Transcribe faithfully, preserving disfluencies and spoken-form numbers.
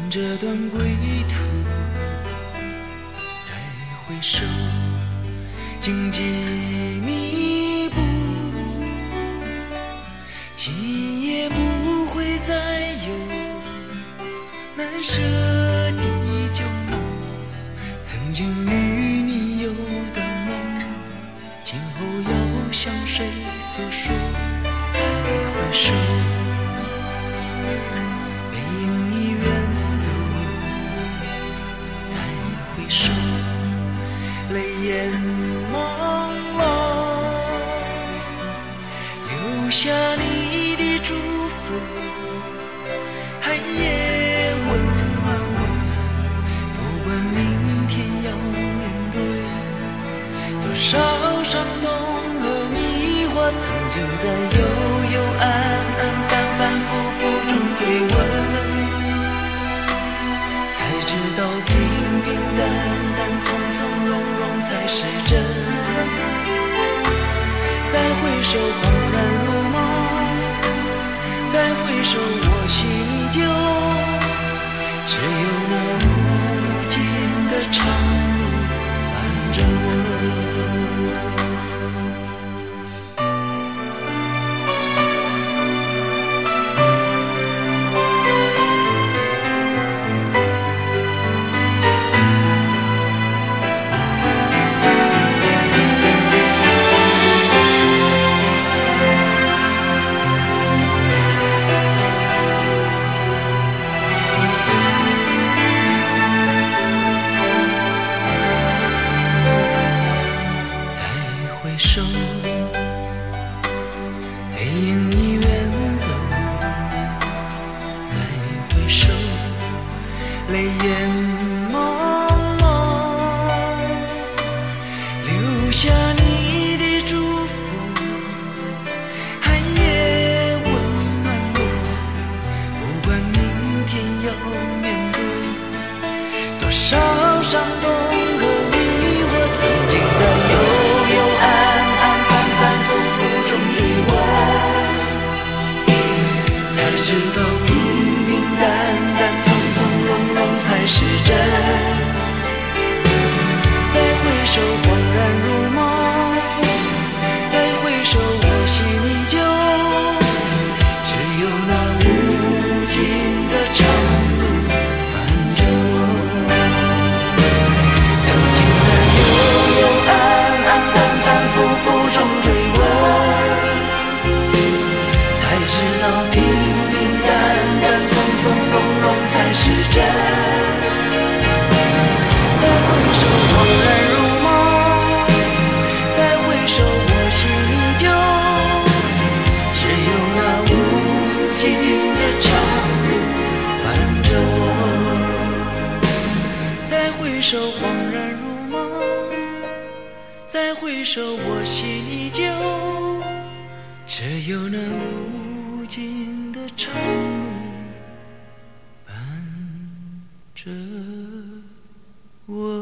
这段归途，再回首，荆棘密布，今夜不会再有难舍的旧梦，曾经与你有的梦，今后要向谁诉说？再回首，背影已远走，再回首，泪眼朦胧，留下你的祝福，寒夜温暖我，不管明天要面对多少伤痛和迷惑，曾经在幽幽暗暗反反复复中追问，才知道平平淡淡从从容容才是真。再回首恍然如梦，再回首我心依旧，只有那无尽的长路伴着我。背影已远走，再回首，泪眼朦胧，留下你的祝福，寒夜温暖我，不管明天要面对多少伤痛和迷惑，曾经在幽幽暗暗反反复复中追问，才知道平平淡淡从从容容才是真。再回首恍然如梦，再回首我心依旧，只有那无尽的长路伴着我。曾经在幽幽暗暗反反复复中追问，才知道平平淡淡从从容容才是真。再回首恍然如梦，再回首我心依旧，只有那无尽的长路伴着我。再回首恍然如梦，再回首我心依旧，只有那无尽的长路伴着我。